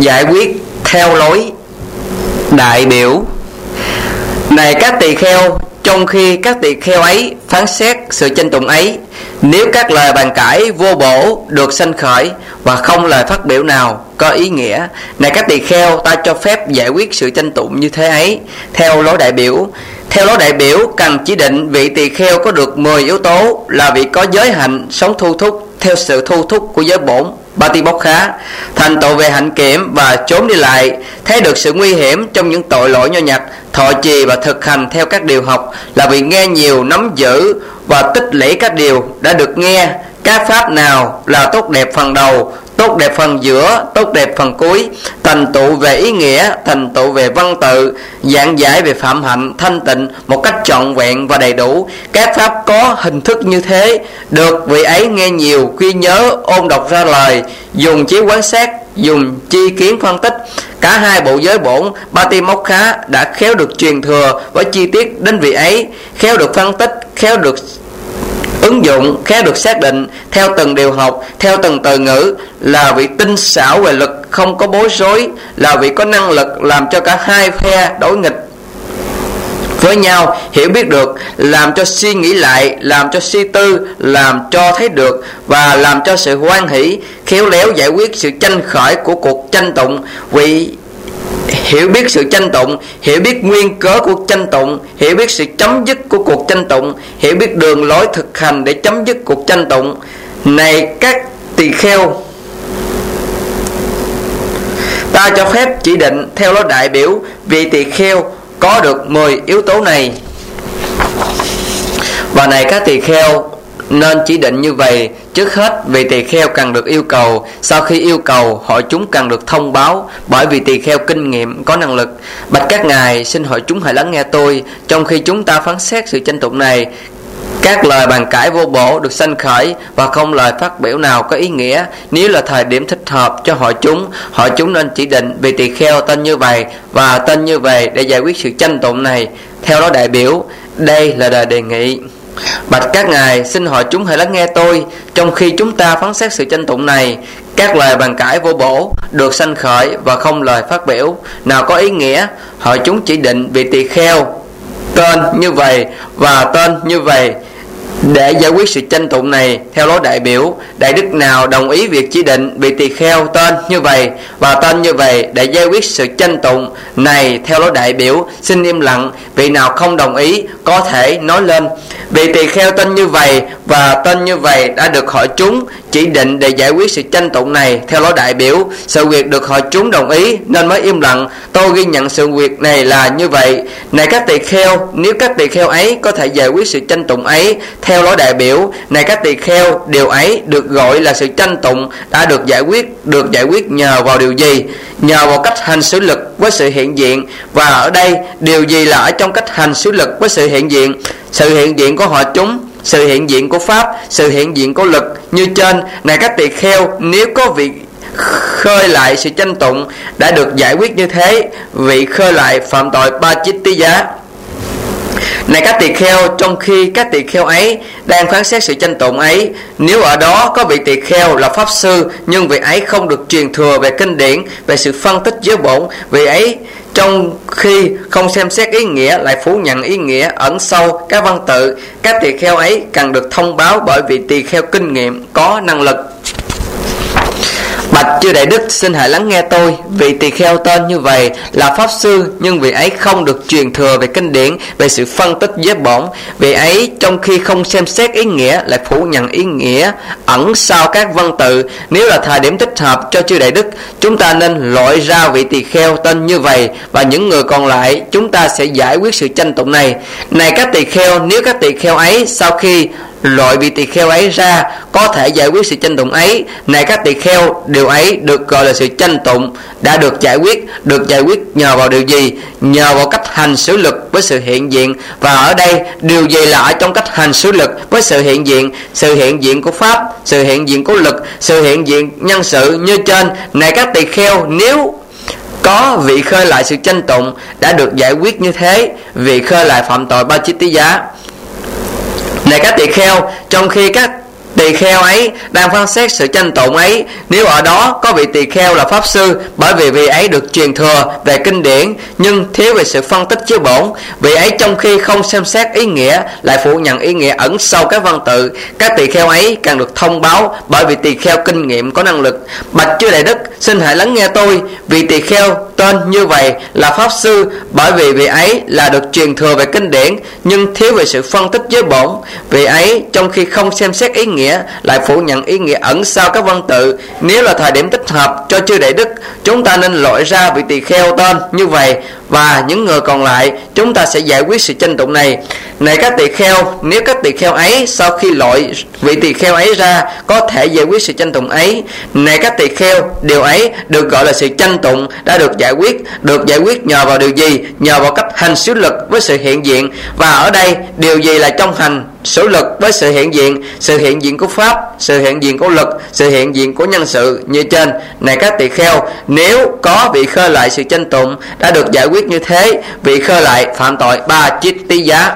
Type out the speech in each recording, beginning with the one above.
giải quyết theo lối đại biểu. Này các tỳ kheo, trong khi các tỳ kheo ấy phán xét sự tranh tụng ấy, nếu các lời bàn cãi vô bổ được sanh khởi và không lời phát biểu nào có ý nghĩa, này các tỳ kheo, ta cho phép giải quyết sự tranh tụng như thế ấy theo lối đại biểu. Theo lối đại biểu cần chỉ định vị tỳ kheo có được 10 yếu tố, là vị có giới hạnh sống thu thúc theo sự thu thúc của giới bổn Patimokkha, thành tựu về hạnh kiểm và trốn đi lại, thấy được sự nguy hiểm trong những tội lỗi nho nhặt, thọ trì và thực hành theo các điều học, là vì nghe nhiều, nắm giữ và tích lũy các điều đã được nghe. Các pháp nào là tốt đẹp phần đầu, tốt đẹp phần giữa, tốt đẹp phần cuối, thành tựu về ý nghĩa, thành tựu về văn tự, giảng giải về phạm hạnh thanh tịnh một cách trọn vẹn và đầy đủ. Các pháp có hình thức như thế được vị ấy nghe nhiều, ghi nhớ, ôn đọc ra lời, dùng trí quan sát, dùng chi kiến phân tích. Cả hai bộ giới bổn Patimokkha đã khéo được truyền thừa với chi tiết đến vị ấy, khéo được phân tích, khéo được ứng dụng, khéo được xác định theo từng điều học, theo từng từ ngữ, là vị tinh xảo về lực, không có bối rối, là vị có năng lực làm cho cả hai phe đối nghịch với nhau hiểu biết được, làm cho suy nghĩ lại, làm cho suy tư, làm cho thấy được và làm cho sự hoan hỷ, khéo léo giải quyết sự tranh khởi của cuộc tranh tụng. Vị hiểu biết sự tranh tụng, hiểu biết nguyên cớ của tranh tụng, hiểu biết sự chấm dứt của cuộc tranh tụng, hiểu biết đường lối thực hành để chấm dứt cuộc tranh tụng. Này các tỳ kheo, ta cho phép chỉ định theo lối đại biểu vị tỳ kheo có được 10 yếu tố này. Và này các tỳ kheo, nên chỉ định như vậy. Trước hết, vị tỳ kheo cần được yêu cầu. Sau khi yêu cầu, hội chúng cần được thông báo, bởi vì tỳ kheo kinh nghiệm, có năng lực. Bạch các ngài, xin hội chúng hãy lắng nghe tôi. Trong khi chúng ta phán xét sự tranh tụng này, các lời bàn cãi vô bổ được sanh khởi và không lời phát biểu nào có ý nghĩa. Nếu là thời điểm thích hợp cho hội chúng nên chỉ định vị tỳ kheo tên như vậy và tên như vậy để giải quyết sự tranh tụng này theo đó đại biểu. Đây là lời đề nghị. Bạch các ngài, xin hội chúng hãy lắng nghe tôi. Trong khi chúng ta phán xét sự tranh tụng này, các lời bàn cãi vô bổ được sanh khởi và không lời phát biểu nào có ý nghĩa, hội chúng chỉ định vị tỳ kheo tên như vậy và tên như vậy để giải quyết sự tranh tụng này theo lối đại biểu. Đại đức nào đồng ý việc chỉ định vị tỳ kheo tên như vậy và tên như vậy để giải quyết sự tranh tụng này theo lối đại biểu, xin im lặng. Vị nào không đồng ý có thể nói lên. Vị tỳ kheo tên như vậy và tên như vậy đã được hội chúng chỉ định để giải quyết sự tranh tụng này theo lối đại biểu. Sự việc được hội chúng đồng ý nên mới im lặng. Tôi ghi nhận sự việc này là như vậy. Này các tỳ kheo, nếu các tỳ kheo ấy có thể giải quyết sự tranh tụng ấy theo lối đại biểu, này các tỳ kheo, điều ấy được gọi là sự tranh tụng đã được giải quyết nhờ vào điều gì? Nhờ vào cách hành xử lực với sự hiện diện. Và ở đây điều gì là ở trong cách hành xử lực với sự hiện diện? Sự hiện diện của họ chúng, sự hiện diện của pháp, sự hiện diện của lực như trên. Này các tỳ kheo, nếu có vị khơi lại sự tranh tụng đã được giải quyết như thế, vị khơi lại phạm tội Pācittiya. Này các tỳ kheo, trong khi các tỳ kheo ấy đang phán xét sự tranh tụng ấy, nếu ở đó có vị tỳ kheo là pháp sư nhưng vị ấy không được truyền thừa về kinh điển, về sự phân tích giới bổn, vị ấy trong khi không xem xét ý nghĩa lại phủ nhận ý nghĩa ẩn sâu các văn tự, các tỳ kheo ấy cần được thông báo bởi vị tỳ kheo kinh nghiệm có năng lực. Bạch chư đại đức, xin hãy lắng nghe tôi. Vị tỳ kheo tên như vậy là pháp sư nhưng vị ấy không được truyền thừa về kinh điển, về sự phân tích giới bổn. Vị ấy trong khi không xem xét ý nghĩa lại phủ nhận ý nghĩa ẩn sau các văn tự. Nếu là thời điểm thích hợp cho chư đại đức, chúng ta nên loại ra vị tỳ kheo tên như vậy và những người còn lại chúng ta sẽ giải quyết sự tranh tụng này. Này các tỳ kheo, nếu các tỳ kheo ấy sau khi loại vị tỳ kheo ấy ra có thể giải quyết sự tranh tụng ấy, này các tỳ kheo, điều ấy được gọi là sự tranh tụng đã được giải quyết nhờ vào điều gì? Nhờ vào cách hành xử lực với sự hiện diện. Và ở đây điều gì là ở trong cách hành xử lực với sự hiện diện của pháp, sự hiện diện của lực, sự hiện diện nhân sự như trên. Này các tỳ kheo, nếu có vị khơi lại sự tranh tụng đã được giải quyết như thế, vị khơi lại phạm tội Pācittiya. Này các tỳ kheo, trong khi các tỳ kheo ấy đang phán xét sự tranh tụng ấy, nếu ở đó có vị tỳ kheo là pháp sư, bởi vì vị ấy được truyền thừa về kinh điển nhưng thiếu về sự phân tích chứa bổn, vị ấy trong khi không xem xét ý nghĩa lại phủ nhận ý nghĩa ẩn sau các văn tự, các tỳ kheo ấy càng được thông báo bởi vị tỳ kheo kinh nghiệm có năng lực. Bạch chư Đại Đức, xin hãy lắng nghe tôi. Vị tỳ kheo tên như vậy là pháp sư, bởi vì vị ấy là được truyền thừa về kinh điển nhưng thiếu về sự phân tích với bổn, vị ấy trong khi không xem xét ý nghĩa lại phủ nhận ý nghĩa ẩn sau các văn tự. Nếu là thời điểm thích hợp cho chư Đại Đức, chúng ta nên loại ra vị tỳ kheo tên như vậy, và những người còn lại chúng ta sẽ giải quyết sự tranh tụng này. Này các tỳ kheo, nếu các tỳ kheo ấy sau khi loại vị tỳ kheo ấy ra có thể giải quyết sự tranh tụng ấy, này các tỳ kheo, điều ấy được gọi là sự tranh tụng đã được giải quyết nhờ vào điều gì? Nhờ vào cách hành xứ lực với sự hiện diện. Và ở đây điều gì là trong hành xứ lực với sự hiện diện? Sự hiện diện của pháp, sự hiện diện của lực, sự hiện diện của nhân sự như trên. Này các tỳ kheo, nếu có vị khơi lại sự tranh tụng đã được giải quyết như thế, vị khơi lại phạm tội 3 chiết tí giá.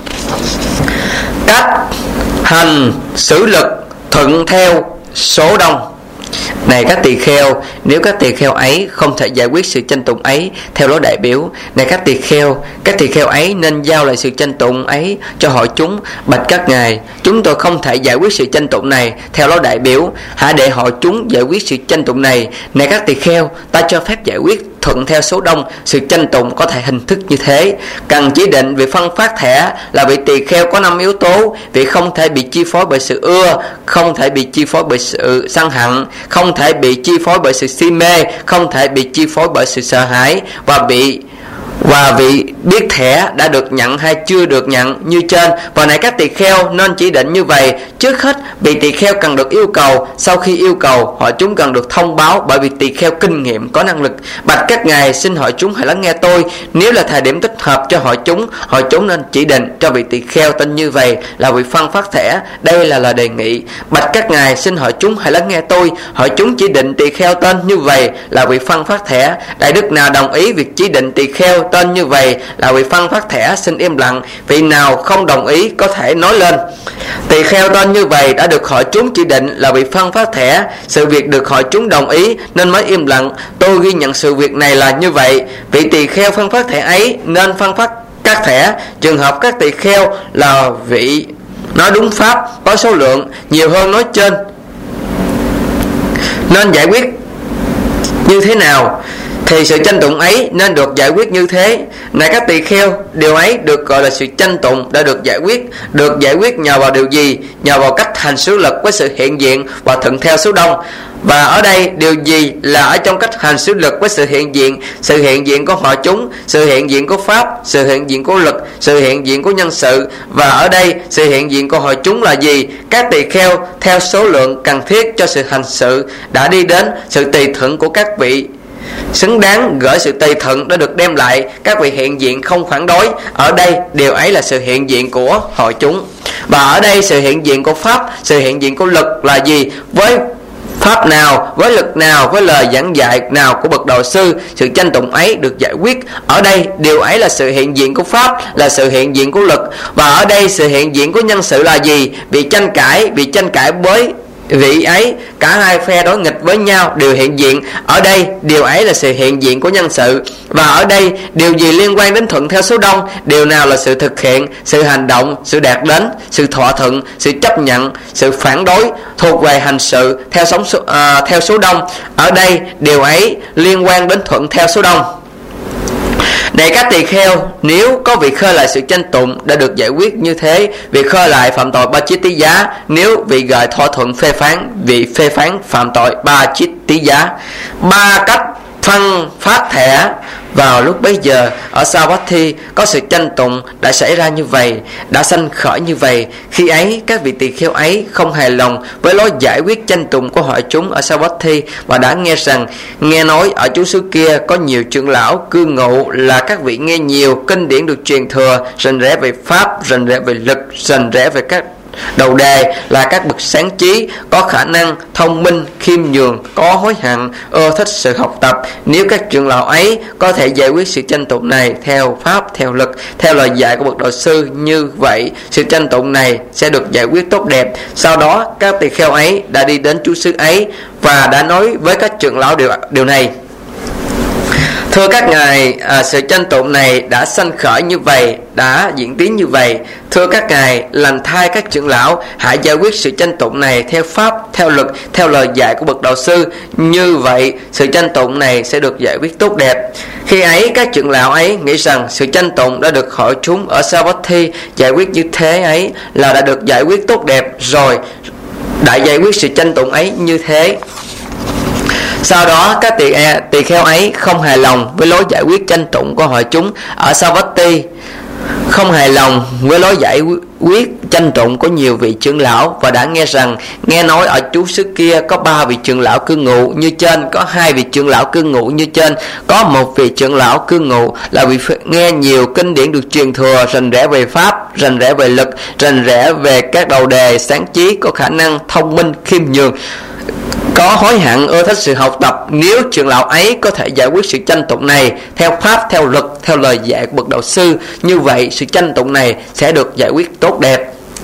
Cách hành xử lực thuận theo số đông. Này các tỳ kheo, nếu các tỳ kheo ấy không thể giải quyết sự tranh tụng ấy theo lối đại biểu, này các tỳ kheo ấy nên giao lại sự tranh tụng ấy cho hội chúng. Bạch các ngài, chúng tôi không thể giải quyết sự tranh tụng này theo lối đại biểu, hãy để hội chúng giải quyết sự tranh tụng này. Này các tỳ kheo, ta cho phép giải quyết thuận theo số đông. Sự tranh tụng có thể hình thức như thế. Cần chỉ định về phân phát thẻ là vị tỳ kheo có 5 yếu tố. Vị không thể bị chi phối bởi sự ưa, không thể bị chi phối bởi sự sân hận, không thể bị chi phối bởi sự si mê, không thể bị chi phối bởi sự sợ hãi, và vị biết thẻ đã được nhận hay chưa được nhận như trên. Và này các tỳ kheo nên chỉ định như vậy. Trước hết vị tỳ kheo cần được yêu cầu, sau khi yêu cầu họ chúng cần được thông báo bởi vị tỳ kheo kinh nghiệm có năng lực. Bạch các ngài, xin hỏi chúng hãy lắng nghe tôi. Nếu là thời điểm thích hợp cho họ chúng nên chỉ định cho vị tỳ kheo tên như vậy là vị phân phát thẻ. Đây là lời đề nghị. Bạch các ngài, xin hỏi chúng hãy lắng nghe tôi. Hỏi chúng chỉ định tỳ kheo tên như vậy là vị phân phát thẻ. Đại đức nào đồng ý việc chỉ định tỳ kheo tên như vậy là vị phân phát thẻ xin im lặng. Vị nào không đồng ý có thể nói lên. Tỳ kheo tên như vậy đã được hội chúng chỉ định là vị phân phát thẻ. Sự việc được hội chúng đồng ý nên mới im lặng. Tôi ghi nhận sự việc này là như vậy. Vị tỳ kheo phân phát thẻ ấy nên phân phát các thẻ. Trường hợp các tỳ kheo là vị nói đúng pháp có số lượng nhiều hơn nói trên, nên giải quyết như thế nào thì sự tranh tụng ấy nên được giải quyết như thế. Này các tỳ kheo, điều ấy được gọi là sự tranh tụng đã được giải quyết nhờ vào điều gì? Nhờ vào cách hành xứ lực với sự hiện diện và thuận theo số đông. Và ở đây điều gì là ở trong cách hành xứ lực với sự hiện diện? Sự hiện diện của họ chúng, sự hiện diện của pháp, sự hiện diện của lực, sự hiện diện của nhân sự. Và ở đây sự hiện diện của họ chúng là gì? Các tỳ kheo theo số lượng cần thiết cho sự hành sự đã đi đến sự tùy thuận của các vị xứng đáng gửi sự tùy thuận đã được đem lại. Các vị hiện diện không phản đối. Ở đây điều ấy là sự hiện diện của hội chúng. Và ở đây sự hiện diện của pháp, sự hiện diện của lực là gì? Với pháp nào, với lực nào, với lời giảng dạy nào của bậc đạo sư, sự tranh tụng ấy được giải quyết. Ở đây điều ấy là sự hiện diện của pháp, là sự hiện diện của lực. Và ở đây sự hiện diện của nhân sự là gì? Vì tranh cãi với vị ấy, cả hai phe đối nghịch với nhau đều hiện diện. Ở đây điều ấy là sự hiện diện của nhân sự. Và ở đây điều gì liên quan đến thuận theo số đông? Điều nào là sự thực hiện, sự hành động, sự đạt đến, sự thỏa thuận, sự chấp nhận, sự phản đối thuộc về hành sự theo số đông. Ở đây điều ấy liên quan đến thuận theo số đông. Này các tỳ kheo, nếu có việc khơi lại sự tranh tụng đã được giải quyết như thế, việc khơi lại phạm tội 3 chiết tí giá. Nếu vị gợi thỏa thuận phê phán, vị phê phán phạm tội 3 chiết tí giá. 3 cách phân phát thẻ. Vào lúc bấy giờ ở Savatthi có sự tranh tụng đã xảy ra như vậy, đã sanh khởi như vậy. Khi ấy các vị tỳ kheo ấy không hài lòng với lối giải quyết tranh tụng của hội chúng ở Savatthi, và đã nghe nói ở chú xứ kia có nhiều trưởng lão cư ngụ, là các vị nghe nhiều kinh điển được truyền thừa, rành rẽ về pháp, rành rẽ về lực, rành rẽ về các đầu đề là các bậc sáng trí, có khả năng, thông minh, khiêm nhường, có hối hận, ưa thích sự học tập. Nếu các trưởng lão ấy có thể giải quyết sự tranh tụng này theo pháp, theo lực, theo lời dạy của bậc đạo sư, như vậy sự tranh tụng này sẽ được giải quyết tốt đẹp. Sau đó các tỳ kheo ấy đã đi đến chú xứ ấy và đã nói với các trưởng lão điều này: thưa các ngài, sự tranh tụng này đã sanh khởi như vậy, đã diễn tiến như vậy. Thưa các ngài, lành thay các trưởng lão hãy giải quyết sự tranh tụng này theo pháp, theo lực, theo lời dạy của bậc đạo sư, như vậy sự tranh tụng này sẽ được giải quyết tốt đẹp. Khi ấy các trưởng lão ấy nghĩ rằng sự tranh tụng đã được hội chúng ở Savatthi giải quyết như thế ấy là đã được giải quyết tốt đẹp rồi, đã giải quyết sự tranh tụng ấy như thế. Sau đó các tỳ kheo ấy không hài lòng với lối giải quyết tranh tụng của hội chúng ở Savatthi, không hài lòng với lối giải quyết tranh tụng của nhiều vị trưởng lão, và đã nghe nói ở chú xứ kia có 3 vị trưởng lão cư ngụ như trên, có 2 vị trưởng lão cư ngụ như trên, có 1 vị trưởng lão cư ngụ là vì nghe nhiều kinh điển được truyền thừa, rành rẽ về pháp, rành rẽ về lực, rành rẽ về các đầu đề sáng trí, có khả năng, thông minh, khiêm nhường, có hối hận, ưa thích sự học tập. Nếu trưởng lão ấy có thể giải quyết sự tranh tụng này theo pháp, theo lực, theo lời dạy của bậc đạo sư, như vậy sự tranh tụng này sẽ được giải quyết tốt đẹp.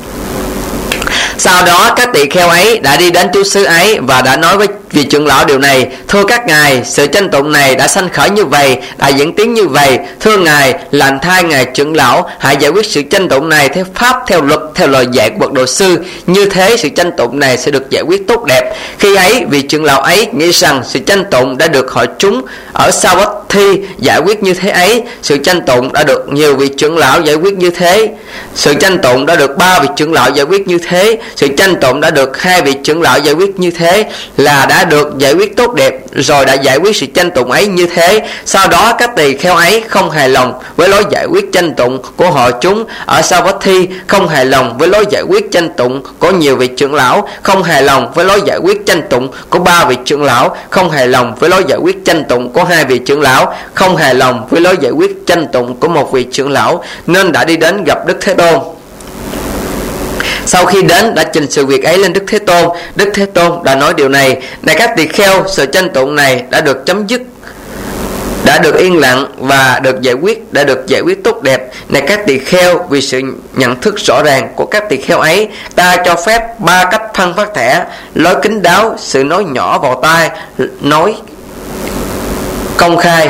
Sau đó các tỳ kheo ấy đã đi đến chú xứ ấy và đã nói với vị trưởng lão điều này: thưa các ngài, sự tranh tụng này đã sanh khởi như vậy, đã diễn tiến như vậy. Thưa ngài, lành thay ngài trưởng lão hãy giải quyết sự tranh tụng này theo pháp, theo luật, theo lời dạy của bậc đạo sư, như thế sự tranh tụng này sẽ được giải quyết tốt đẹp. Khi ấy vị trưởng lão ấy nghĩ rằng sự tranh tụng đã được hội chúng ở Savatthi giải quyết như thế ấy, sự tranh tụng đã được nhiều vị trưởng lão giải quyết như thế, sự tranh tụng đã được 3 vị trưởng lão giải quyết như thế, sự tranh tụng đã được 2 vị trưởng lão giải quyết như thế, là đã được giải quyết tốt đẹp rồi, đã giải quyết sự tranh tụng ấy như thế. Sau đó các tỳ kheo ấy không hài lòng với lối giải quyết tranh tụng của hội chúng ở Savatthi, không hài lòng với lối giải quyết tranh tụng của nhiều vị trưởng lão, không hài lòng với lối giải quyết tranh tụng của 3 vị trưởng lão, không hài lòng với lối giải quyết tranh tụng của 2 vị trưởng lão, không hài lòng với lối giải quyết tranh tụng của 1 vị trưởng lão, nên đã đi đến gặp Đức Thế Tôn. Sau khi đến đã trình sự việc ấy lên Đức Thế Tôn. Đức Thế Tôn đã nói điều này: này các tỳ kheo, sự tranh tụng này đã được chấm dứt, đã được yên lặng và đã được giải quyết tốt đẹp. Này các tỳ kheo, vì sự nhận thức rõ ràng của các tỳ kheo ấy, ta cho phép 3 cách phân phát thẻ: lối kín đáo, sự nói nhỏ vào tai, nói công khai.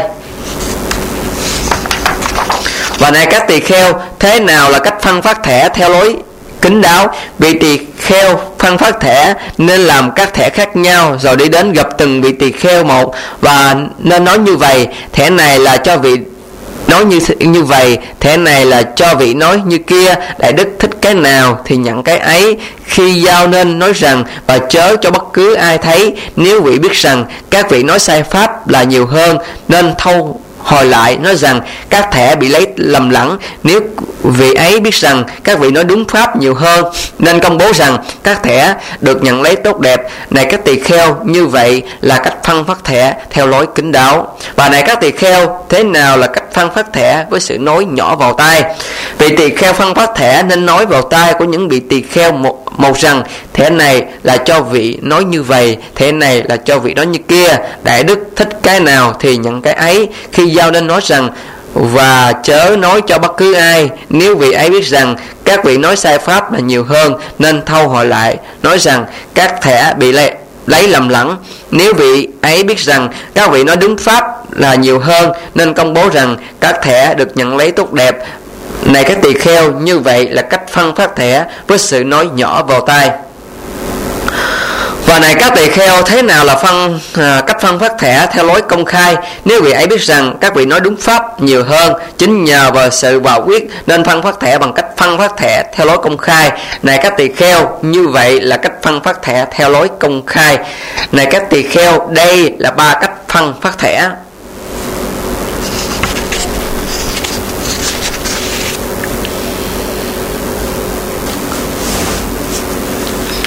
Và này các tỳ kheo, thế nào là cách phân phát thẻ theo lối kín đáo? Vị tỳ kheo phân phát thẻ nên làm các thẻ khác nhau, rồi đi đến gặp từng vị tỳ kheo một, và nên nói như vậy: thẻ này là cho vị nói như vậy, thẻ này là cho vị nói như kia. Đại đức thích cái nào thì nhận cái ấy. Khi giao nên nói rằng và chớ cho bất cứ ai thấy. Nếu vị biết rằng các vị nói sai pháp là nhiều hơn, nên thâu hồi lại nói rằng các thẻ bị lấy lầm lẫn. Nếu vị ấy biết rằng các vị nói đúng pháp nhiều hơn, nên công bố rằng các thẻ được nhận lấy tốt đẹp. Này các tỳ kheo, như vậy là cách phân phát thẻ theo lối kín đáo. Và này các tỳ kheo, thế nào là cách phân phát thẻ với sự nói nhỏ vào tai? Vị tỳ kheo phân phát thẻ nên nói vào tai của những vị tỳ kheo một rằng: thẻ này là cho vị nói như vậy, thẻ này là cho vị nói như kia. Đại đức thích cái nào thì nhận cái ấy. Khi giao nên nói rằng và chớ nói cho bất cứ ai. Nếu vị ấy biết rằng các vị nói sai pháp là nhiều hơn, nên thâu hồi lại nói rằng các thẻ bị lấy lầm lẫn. Nếu vị ấy biết rằng các vị nói đúng pháp là nhiều hơn, nên công bố rằng các thẻ được nhận lấy tốt đẹp. Này các tỳ kheo, như vậy là cách phân phát thẻ với sự nói nhỏ vào tai. Và này các tỳ kheo, thế nào là cách phân phát thẻ theo lối công khai? Nếu vị ấy biết rằng các vị nói đúng pháp nhiều hơn, chính nhờ vào sự vào quyết, nên phân phát thẻ bằng cách phân phát thẻ theo lối công khai. Này các tỳ kheo, như vậy là cách phân phát thẻ theo lối công khai. Này các tỳ kheo, đây là 3 cách phân phát thẻ.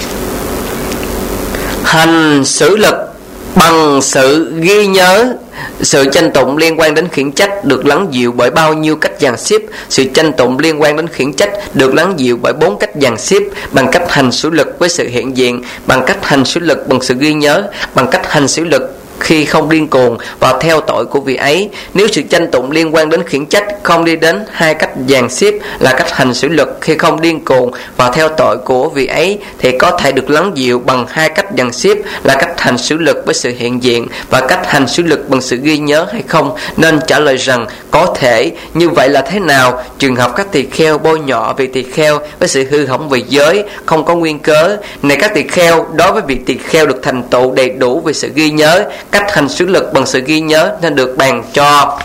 Hành xử lực bằng sự ghi nhớ, Sự tranh tụng liên quan đến khiển trách được lắng dịu bởi bao nhiêu cách dàn xếp? Sự tranh tụng liên quan đến khiển trách được lắng dịu bởi 4 cách dàn xếp: bằng cách hành xử lực với sự hiện diện, bằng cách hành xử lực bằng sự ghi nhớ, bằng cách hành xử lực khi không điên cuồng và theo tội của vị ấy. Nếu sự tranh tụng liên quan đến khiển trách không đi đến 2 cách dàn xếp là cách hành xử lực khi không điên cuồng và theo tội của vị ấy, thì có thể được lắng dịu bằng 2 cách dàn xếp là cách hành xử lực với sự hiện diện và cách hành xử lực bằng sự ghi nhớ hay không? Nên trả lời rằng có thể. Như vậy là thế nào? Trường hợp các tỳ kheo bôi nhọ vị tỳ kheo với sự hư hỏng về giới không có nguyên cớ. Này các tỳ kheo, đối với vị tỳ kheo được thành tựu đầy đủ về sự ghi nhớ, cách hành xử lực bằng sự ghi nhớ nên được bàn cho.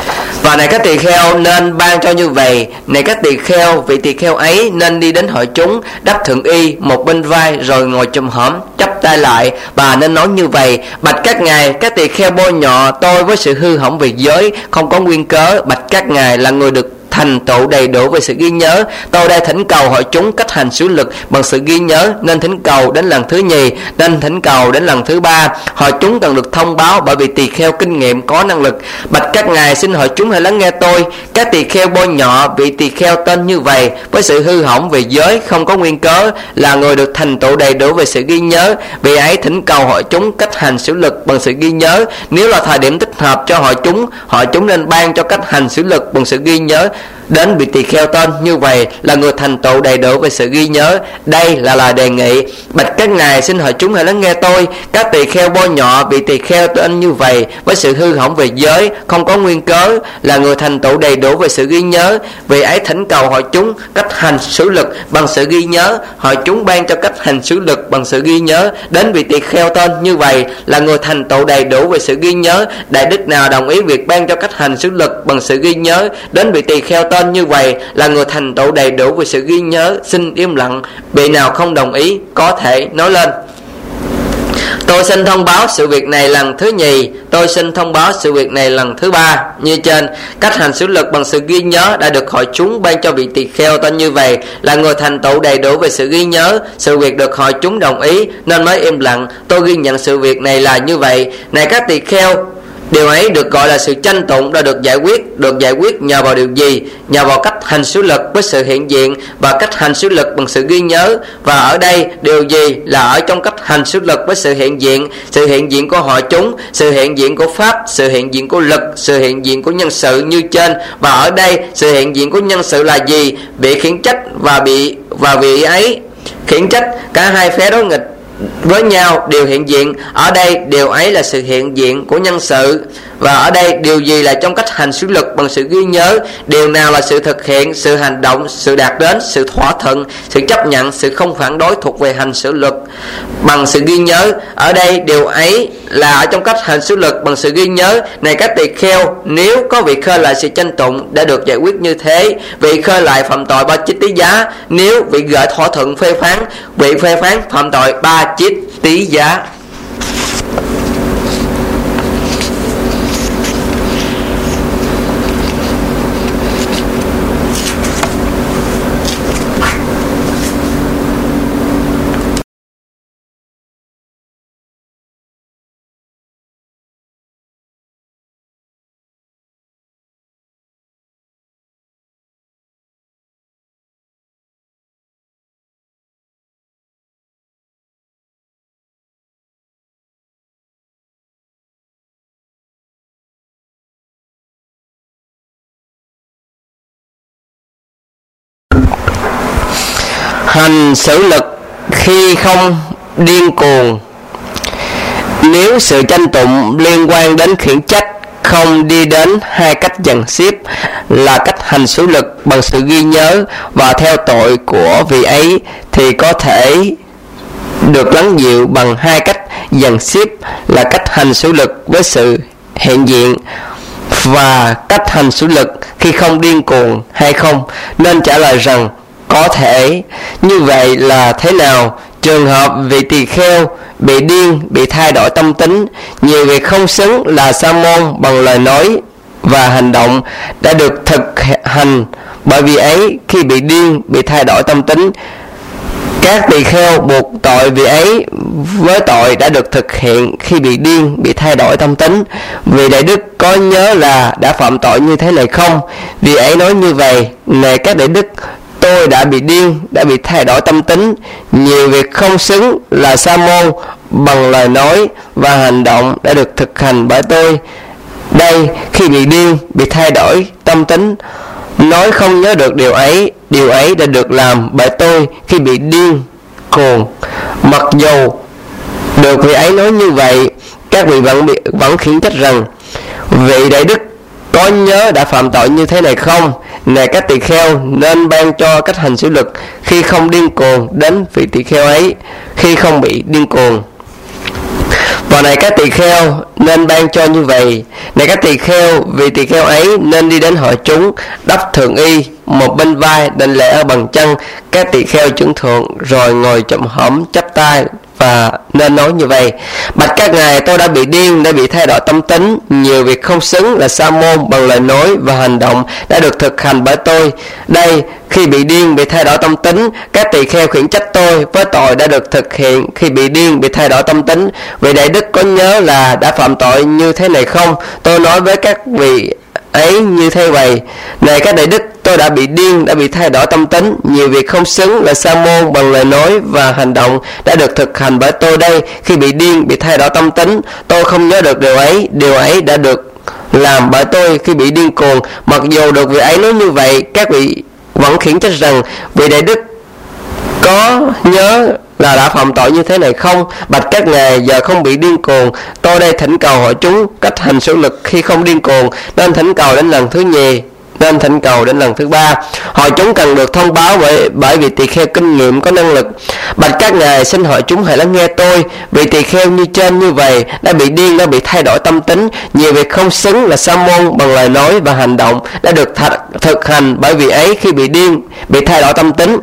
Và này các tỳ kheo nên ban cho như vậy: này các tỳ kheo, vị tỳ kheo ấy nên đi đến hội chúng, đắp thượng y một bên vai, rồi ngồi chùm hõm chắp tay lại, và nên nói như vậy: bạch các ngài, các tỳ kheo bôi nhọ tôi với sự hư hỏng về giới không có nguyên cớ. Bạch các ngài là người được thành tựu đầy đủ về sự ghi nhớ, tôi đã thỉnh cầu hội chúng cách hành xử lực bằng sự ghi nhớ, nên thỉnh cầu đến lần thứ nhì, nên thỉnh cầu đến lần thứ ba. Hội chúng cần được thông báo bởi vì tỳ kheo kinh nghiệm có năng lực. Bạch các ngài, xin hội chúng hãy lắng nghe tôi. Các tỳ kheo bôi nhọ vị tỳ kheo tên như vậy với sự hư hỏng về giới không có nguyên cớ, là người được thành tựu đầy đủ về sự ghi nhớ. Vì ấy thỉnh cầu hội chúng cách hành xử lực bằng sự ghi nhớ. Nếu là thời điểm thích hợp cho hội chúng nên ban cho cách hành xử lực bằng sự ghi nhớ đến vị tỳ kheo tên như vậy, là người thành tựu đầy đủ về sự ghi nhớ. Đây là lời đề nghị. Bạch các ngài, xin hội chúng hãy lắng nghe tôi. Các tỳ kheo bôi nhọ vị tỳ kheo tên như vậy với sự hư hỏng về giới không có nguyên cớ, là người thành tựu đầy đủ về sự ghi nhớ. Vì ấy thỉnh cầu hội chúng cách hành xử lực bằng sự ghi nhớ. Hội chúng ban cho cách hành xử lực bằng sự ghi nhớ đến vị tỳ kheo tên như vậy, là người thành tựu đầy đủ về sự ghi nhớ. Đại đức nào đồng ý việc ban cho cách hành xử lực bằng sự ghi nhớ đến vị tỳ kheo tên như vậy, là người thành tựu đầy đủ về sự ghi nhớ, xin im lặng. Vị nào không đồng ý có thể nói lên. Tôi xin thông báo sự việc này lần thứ nhì, tôi xin thông báo sự việc này lần thứ ba. Như trên, cách hành xử lực bằng sự ghi nhớ đã được hội chúng ban cho vị tỳ kheo tên như vậy, là người thành tựu đầy đủ về sự ghi nhớ. Sự việc được hội chúng đồng ý nên mới im lặng. Tôi ghi nhận sự việc này là như vậy. Này các tỳ kheo, điều ấy được gọi là sự tranh tụng đã được giải quyết nhờ vào điều gì? Nhờ vào cách hành xử lực với sự hiện diện và cách hành xử lực bằng sự ghi nhớ. Và ở đây điều gì là ở trong cách hành xử lực với sự hiện diện? Sự hiện diện của hội chúng, sự hiện diện của pháp, sự hiện diện của lực, sự hiện diện của nhân sự như trên. Và ở đây sự hiện diện của nhân sự là gì? Bị khiển trách và vị ấy khiển trách, cả hai phe đối nghịch với nhau đều hiện diện. Ở đây điều ấy là sự hiện diện của nhân sự. Và ở đây điều gì là trong cách hành xử lực bằng sự ghi nhớ? Điều nào là sự thực hiện, sự hành động, sự đạt đến, sự thỏa thuận, sự chấp nhận, sự không phản đối thuộc về hành xử lực bằng sự ghi nhớ? Ở đây điều ấy là ở trong cách hành xử lực bằng sự ghi nhớ. Này các tỳ kheo, nếu có vị khơi lại sự tranh tụng đã được giải quyết như thế, vị khơi lại phạm tội 3 chiết tí giá. Nếu vị gửi thỏa thuận phê phán, vị phê phán phạm tội 3 chiết tí giá. Hành xử lực khi không điên cuồng. Nếu sự tranh tụng liên quan đến khiển trách không đi đến 2 cách dàn xếp là cách hành xử lực bằng sự ghi nhớ và theo tội của vị ấy, thì có thể được lắng dịu bằng 2 cách dàn xếp là cách hành xử lực với sự hiện diện và cách hành xử lực khi không điên cuồng hay không. Nên trả lời rằng có thể. Như vậy là thế nào? Trường hợp vị tỳ kheo bị điên, bị thay đổi tâm tính, nhiều việc không xứng là sa môn bằng lời nói và hành động đã được thực hành. Bởi vì ấy, khi bị điên, bị thay đổi tâm tính, Các tỳ kheo buộc tội vị ấy với tội đã được thực hiện khi bị điên, bị thay đổi tâm tính. Vị đại đức có nhớ là đã phạm tội như thế này không? Vị ấy nói như vậy: này các đại đức, tôi đã bị điên, đã bị thay đổi tâm tính, nhiều việc không xứng là sa môn bằng lời nói và hành động đã được thực hành bởi tôi. Đây, khi bị điên, bị thay đổi tâm tính, nói không nhớ được điều ấy đã được làm bởi tôi khi bị điên cuồng. Mặc dù được vị ấy nói như vậy, các vị vẫn khiển trách rằng: vị đại đức có nhớ đã phạm tội như thế này không? Này các tỳ kheo, nên ban cho cách hành xử lực khi không điên cuồng đến vị tỳ kheo ấy, khi không bị điên cuồng. Và này các tỳ kheo, nên ban cho như vậy. Này các tỳ kheo, vị tỳ kheo ấy nên đi đến hội chúng, đắp thượng y, một bên vai, đảnh lễ ở bằng chân các tỳ kheo trưởng thượng, rồi ngồi chậm hõm chắp tay và nên nói như vậy: bạch các ngài, tôi đã bị điên, đã bị thay đổi tâm tính, nhiều việc không xứng là sa môn bằng lời nói và hành động đã được thực hành bởi tôi. Đây, khi bị điên, bị thay đổi tâm tính, các tỳ kheo khiển trách tôi với tội đã được thực hiện khi bị điên, bị thay đổi tâm tính. Vị đại đức có nhớ là đã phạm tội như thế này không? Tôi nói với các vị ấy như thế vậy: này các đại đức, tôi đã bị điên, đã bị thay đổi tâm tính, nhiều việc không xứng là sa môn bằng lời nói và hành động đã được thực hành bởi tôi. Đây, khi bị điên, bị thay đổi tâm tính, tôi không nhớ được điều ấy đã được làm bởi tôi khi bị điên cuồng. Mặc dù được vị ấy nói như vậy, các vị vẫn khiển trách rằng: vị đại đức có nhớ là đã phạm tội như thế này không? Bạch các ngài, giờ không bị điên cuồng, tôi đây thỉnh cầu hội chúng cách hành xử lực khi không điên cuồng, nên thỉnh cầu đến lần thứ nhì, nên thỉnh cầu đến lần thứ ba. Hội chúng cần được thông báo bởi vì tỳ kheo kinh nghiệm có năng lực. Bạch các ngài, xin hội chúng hãy lắng nghe tôi. Vị tỳ kheo như trên như vậy đã bị điên, đã bị thay đổi tâm tính, nhiều việc không xứng là sa môn bằng lời nói và hành động đã được thực hành bởi vị ấy khi bị điên, bị thay đổi tâm tính.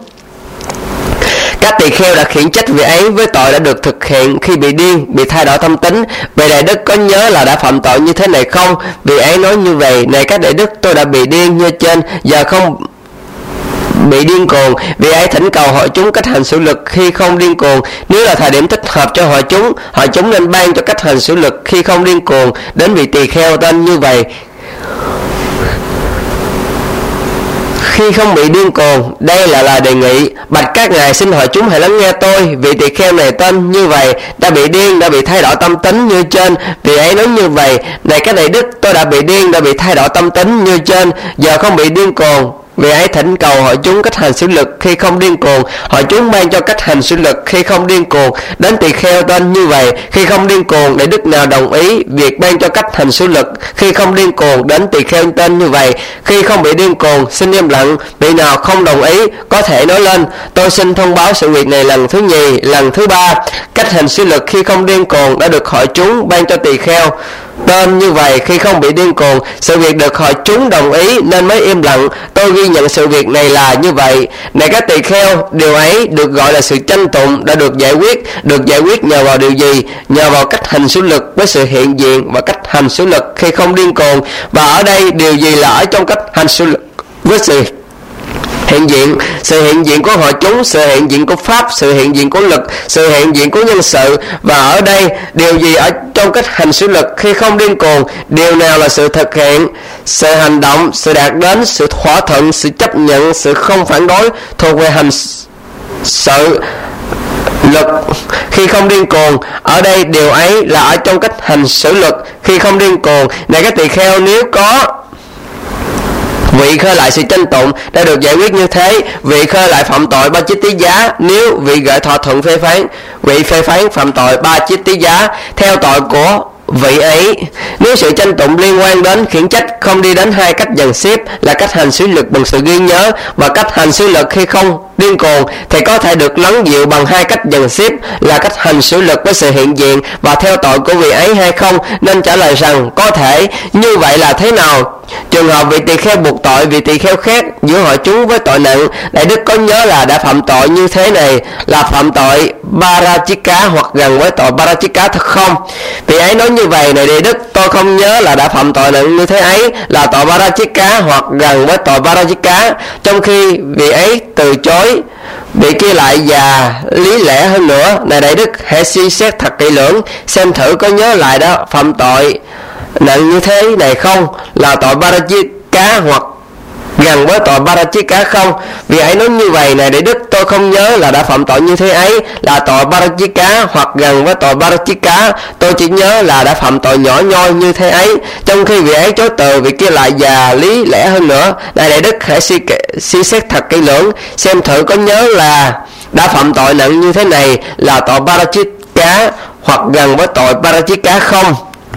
Các tỳ kheo đã khiển trách vị ấy với tội đã được thực hiện khi bị điên, bị thay đổi tâm tính. Vị đại đức có nhớ là đã phạm tội như thế này không? Vị ấy nói như vậy: này các đại đức, tôi đã bị điên như trên, giờ không bị điên cuồng. Vị ấy thỉnh cầu hội chúng cách hành xử lực khi không điên cuồng. Nếu là thời điểm thích hợp cho hội chúng nên ban cho cách hành xử lực khi không điên cuồng đến vị tỳ kheo tên như vậy: khi không bị điên cuồng. Đây là lời đề nghị. Bạch các ngài, xin hội chúng hãy lắng nghe tôi. Vị tỳ kheo này tên như vậy đã bị điên, đã bị thay đổi tâm tính như trên. Vị ấy nói như vậy: này các đại đức, tôi đã bị điên, đã bị thay đổi tâm tính như trên, giờ không bị điên cuồng. Vị ấy thỉnh cầu hội chúng cách hành xử lực khi không điên cuồng. Hội chúng ban cho cách hành xử lực khi không điên cuồng đến tỳ kheo tên như vậy: khi không điên cuồng. Đại đức nào đồng ý việc ban cho cách hành xử lực khi không điên cuồng đến tỳ kheo tên như vậy: khi không bị điên cuồng, xin im lặng. Vị nào không đồng ý có thể nói lên. Tôi xin thông báo sự việc này lần thứ nhì, lần thứ ba. Cách hành xử lực khi không điên cuồng đã được hội chúng ban cho tỳ kheo tên như vậy khi không bị điên cuồng. Sự việc được hội chúng đồng ý nên mới im lặng. Tôi ghi nhận sự việc này là như vậy. Này các tỳ kheo, điều ấy được gọi là sự tranh tụng đã được giải quyết nhờ vào điều gì? Nhờ vào cách hành xử lực với sự hiện diện và cách hành xử lực khi không điên cuồng. Và ở đây điều gì là ở trong cách hành xử lực với sự hiện diện? Sự hiện diện của hội chúng, sự hiện diện của pháp, sự hiện diện của lực, sự hiện diện của nhân sự. Và ở đây điều gì ở trong cách hành xử lực khi không điên cuồng? Điều nào là sự thực hiện, sự hành động, sự đạt đến, sự thỏa thuận, sự chấp nhận, sự không phản đối thuộc về hành sự lực khi không điên cuồng. Ở đây điều ấy là ở trong cách hành xử lực khi không điên cuồng. Này các tỳ kheo, nếu có vị khơi lại sự tranh tụng đã được giải quyết như thế, vị khơi lại phạm tội 3 chiết tí giá. Nếu vị gợi thỏa thuận phê phán, vị phê phán phạm tội 3 chiết tí giá theo tội của vị ấy. Nếu sự tranh tụng liên quan đến khiển trách không đi đến hai cách dàn xếp là cách hành xử lực bằng sự ghi nhớ và cách hành xử lực khi không điên cuồng, thì có thể được lắng dịu bằng hai cách dàn xếp là cách hành xử lực với sự hiện diện và theo tội của vị ấy hay không? Nên trả lời rằng có thể. Như vậy là thế nào? Trường hợp vị tỳ kheo buộc tội vị tỳ kheo khác giữa hội chúng với tội nặng, đại đức có nhớ là đã phạm tội như thế này là phạm tội Parajika hoặc gần với tội Parajika thật không? Vị ấy nói như vậy: này đại đức, tôi không nhớ là đã phạm tội nặng như thế ấy là tội Parajika hoặc gần với tội Parajika. Trong khi vị ấy từ chối Vị kia lại già lý lẽ hơn nữa: này đại đức, hãy suy xét thật kỹ lưỡng, xem thử có nhớ lại đó phạm tội nặng như thế này không, là tội Parajika hoặc gần với tội Parajika không? Vì ấy nói như vậy: này đại đức, tôi không nhớ là đã phạm tội như thế ấy, là tội Parajika hoặc gần với tội Parajika. Tôi chỉ nhớ là đã phạm tội nhỏ nhoi như thế ấy. Trong khi vị ấy chối từ, vị kia lại già lý lẽ hơn nữa: này đại đức, hãy suy xét thật kỹ lưỡng, xem thử có nhớ là đã phạm tội nặng như thế này, là tội Parajika hoặc gần với tội Parajika không?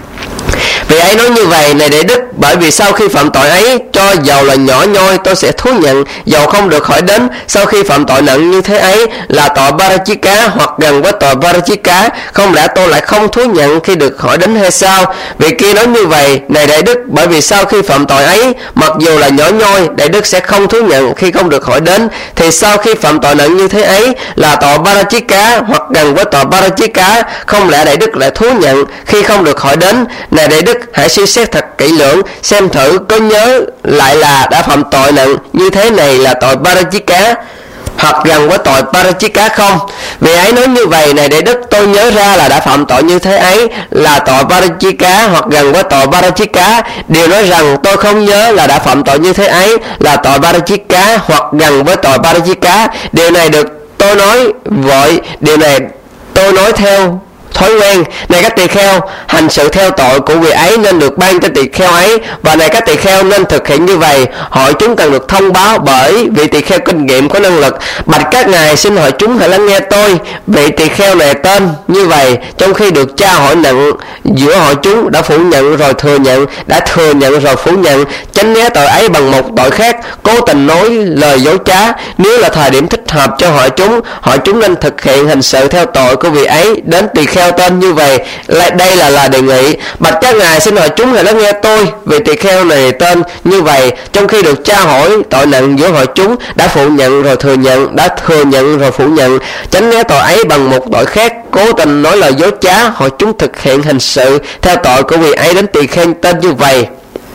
Vì ấy nói như vậy: này đệ đức, bởi vì sau khi phạm tội ấy, cho dầu là nhỏ nhoi, tôi sẽ thú nhận, dầu không được hỏi đến. Sau khi phạm tội nặng như thế ấy, là tội Parajika hoặc gần với tội Parajika, không lẽ tôi lại không thú nhận khi được hỏi đến hay sao? Vì kia nói như vậy: này đệ đức, bởi vì sau khi phạm tội ấy, mặc dù là nhỏ nhoi, đệ đức sẽ không thú nhận khi không được hỏi đến. Thì sau khi phạm tội nặng như thế ấy, là tội Parajika hoặc gần với tội Parajika, không lẽ đệ đức lại thú nhận khi không được hỏi đến. Này đệ đức, hãy suy xét thật kỹ lưỡng, xem thử có nhớ lại là đã phạm tội nặng như thế này, là tội Parajika hoặc gần với tội Parajika không? Vì ấy nói như vậy: này đệ đức, tôi nhớ ra là đã phạm tội như thế ấy, là tội Parajika hoặc gần với tội Parajika. Điều nói rằng tôi không nhớ là đã phạm tội như thế ấy, là tội Parajika hoặc gần với tội Parajika. Điều này được tôi nói vội, điều này tôi nói theo thói quen. Này các tỳ kheo, hành sự theo tội của vị ấy nên được ban cho tỳ kheo ấy, và này các tỳ kheo nên thực hiện như vậy. Hội chúng cần được thông báo bởi vị tỳ kheo kinh nghiệm có năng lực. Bạch các ngài, xin hội chúng hãy lắng nghe tôi. Vị tỳ kheo này tên như vậy, trong khi được tra hỏi nặng giữa hội chúng, đã phủ nhận rồi thừa nhận, đã thừa nhận rồi phủ nhận, tránh né tội ấy bằng một tội khác, cố tình nói lời dối trá. Nếu là thời điểm thích hợp cho hội chúng nên thực hiện hành sự theo tội của vị ấy đến tỳ kheo tên như vậy. Đây là đề nghị. Bạch các ngài, xin hỏi chúng hãy lắng nghe tôi. Vị tỳ kheo này tên như vậy, trong khi được tra hỏi tội nặng giữa hội chúng, đã phủ nhận rồi thừa nhận, đã thừa nhận rồi phủ nhận, tránh né tội ấy bằng một tội khác, cố tình nói lời dối trá. Hội chúng thực hiện hành sự theo tội của vị ấy đến tỳ kheo tên như vậy.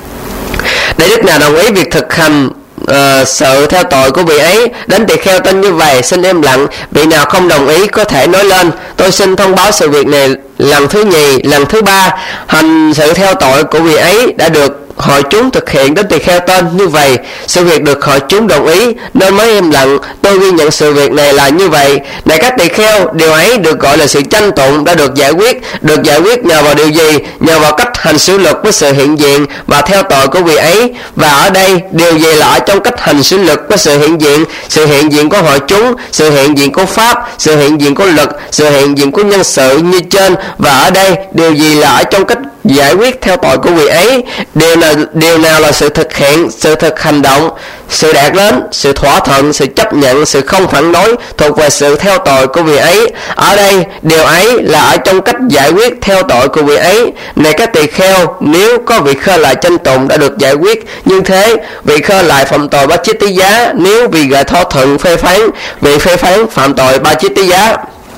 Để đức nào đồng ý việc thực hành sự theo tội của vị ấy đến tỳ kheo tên như vậy, xin im lặng. Vị nào không đồng ý có thể nói lên. Tôi xin thông báo sự việc này lần thứ nhì, lần thứ ba. Hành sự theo tội của vị ấy đã được hội chúng thực hiện đến tỳ kheo tên như vậy. Sự việc được hội chúng đồng ý nên mới im lặng. Tôi ghi nhận sự việc này là như vậy. Này các tỳ kheo, điều ấy được gọi là sự tranh tụng đã được giải quyết. Được giải quyết nhờ vào điều gì? Nhờ vào cách hành xử luật với sự hiện diện và theo tội của vị ấy. Và ở đây điều gì là ở trong cách hành xử luật với sự hiện diện? Sự hiện diện của hội chúng, sự hiện diện của pháp, sự hiện diện của luật, sự hiện diện của nhân sự như trên. Và ở đây điều gì là ở trong cách giải quyết theo tội của vị ấy? Điều nào là sự thực hiện, sự thực hành động, sự đạt đến, sự thỏa thuận, sự chấp nhận, sự không phản đối thuộc về sự theo tội của vị ấy. Ở đây điều ấy là ở trong cách giải quyết theo tội của vị ấy. Này các tỳ kheo, nếu có vị khơi lại tranh tụng đã được giải quyết như thế, vị khơi lại phạm tội ba chiết tí giá. Nếu vì gợi thỏa thuận phê phán, vị phê phán phạm tội ba chiết tí giá.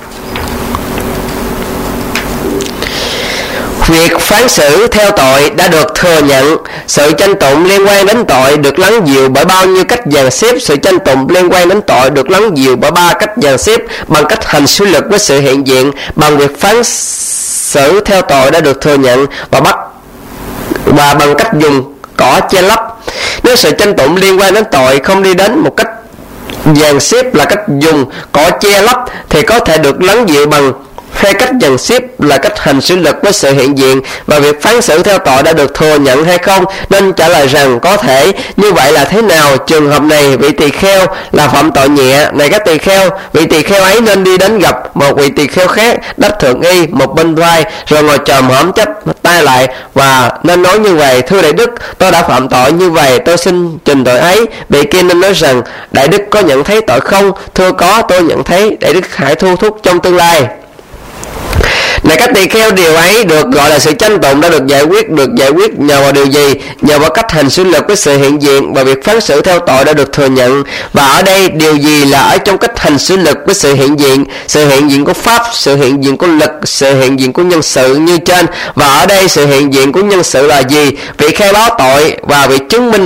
Việc phán xử theo tội đã được thừa nhận. Sự tranh tụng liên quan đến tội được lắng dịu bởi bao nhiêu cách dàn xếp. Sự tranh tụng liên quan đến tội được lắng dịu bởi ba cách dàn xếp: bằng cách hành xử lực với sự hiện diện, bằng việc phán xử theo tội đã được thừa nhận, và bằng cách dùng cỏ che lấp. Nếu sự tranh tụng liên quan đến tội không đi đến một cách dàn xếp là cách dùng cỏ che lấp, thì có thể được lắng dịu bằng hai cách dàn xếp là cách hành xử lực với sự hiện diện và việc phán xử theo tội đã được thừa nhận hay không? Nên trả lời rằng có thể. Như vậy là thế nào? Trường hợp này vị tỳ kheo là phạm tội nhẹ. Này các tỳ kheo, vị tỳ kheo ấy nên đi đến gặp một vị tỳ kheo khác, đắp thượng y một bên vai, rồi ngồi chồm hõm chắp tay lại và nên nói như vậy: thưa đại đức, tôi đã phạm tội như vậy, tôi xin trình tội ấy. Vị kia nên nói rằng: đại đức có nhận thấy tội không? Thưa có, tôi nhận thấy. Đại đức hãy thu thúc trong tương lai. Này các tỳ kheo, điều ấy được gọi là sự tranh tụng đã được giải quyết nhờ vào điều gì? Nhờ vào cách hành xử lực với sự hiện diện và việc phán xử theo tội đã được thừa nhận. Và ở đây điều gì là ở trong cách hành xử lực với sự hiện diện? Sự hiện diện của pháp, sự hiện diện của lực, sự hiện diện của nhân sự như trên. Và ở đây sự hiện diện của nhân sự là gì? Vị khai báo tội và vị chứng minh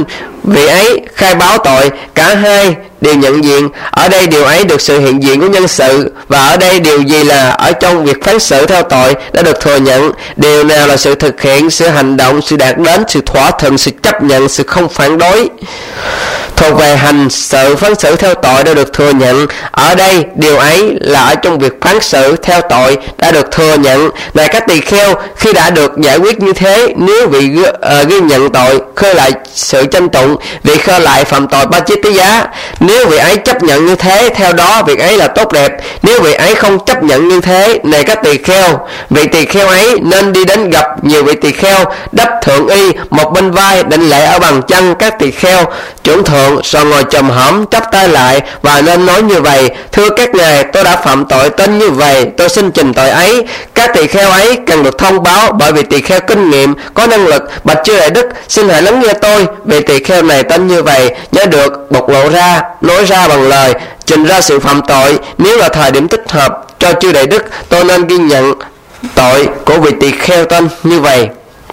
vị ấy khai báo tội, cả hai đều nhận diện. Ở đây điều ấy được sự hiện diện của nhân sự, và ở đây điều gì là ở trong việc phán xử theo tội đã được thừa nhận. Điều nào là sự thực hiện, sự hành động, sự đạt đến, sự thỏa thuận, sự chấp nhận, sự không phản đối. Thuộc về hành sự phán xử theo tội đã được thừa nhận. Ở đây điều ấy là ở trong việc phán xử theo tội đã được thừa nhận. Này các tỳ kheo, khi đã được giải quyết như thế, nếu vị ghi nhận tội, khơi lại sự tranh tụng, vị khơi lại phạm tội ba chiết tí giá. Nếu vị ấy chấp nhận như thế, theo đó việc ấy là tốt đẹp. Nếu vị ấy không chấp nhận như thế, này các tỳ kheo, vị tỳ kheo ấy nên đi đến gặp nhiều vị tỳ kheo, đắp thượng y một bên vai, định lễ ở bàn chân các tỳ kheo trưởng thượng, rồi ngồi chồm hổm chắp tay lại và nên nói như vậy: thưa các ngài, tôi đã phạm tội tên như vậy, tôi xin trình tội ấy. Các tỳ kheo ấy cần được thông báo bởi vì tỳ kheo kinh nghiệm có năng lực: bạch chư đại đức, xin hãy lắng nghe tôi, vị tỳ kheo này tên như vậy, nhớ được bộc lộ ra, nói ra bằng lời, trình ra sự phạm tội. Nếu là thời điểm thích hợp cho chư đại đức, tôi nên ghi nhận tội của vị tỳ kheo tên như vậy.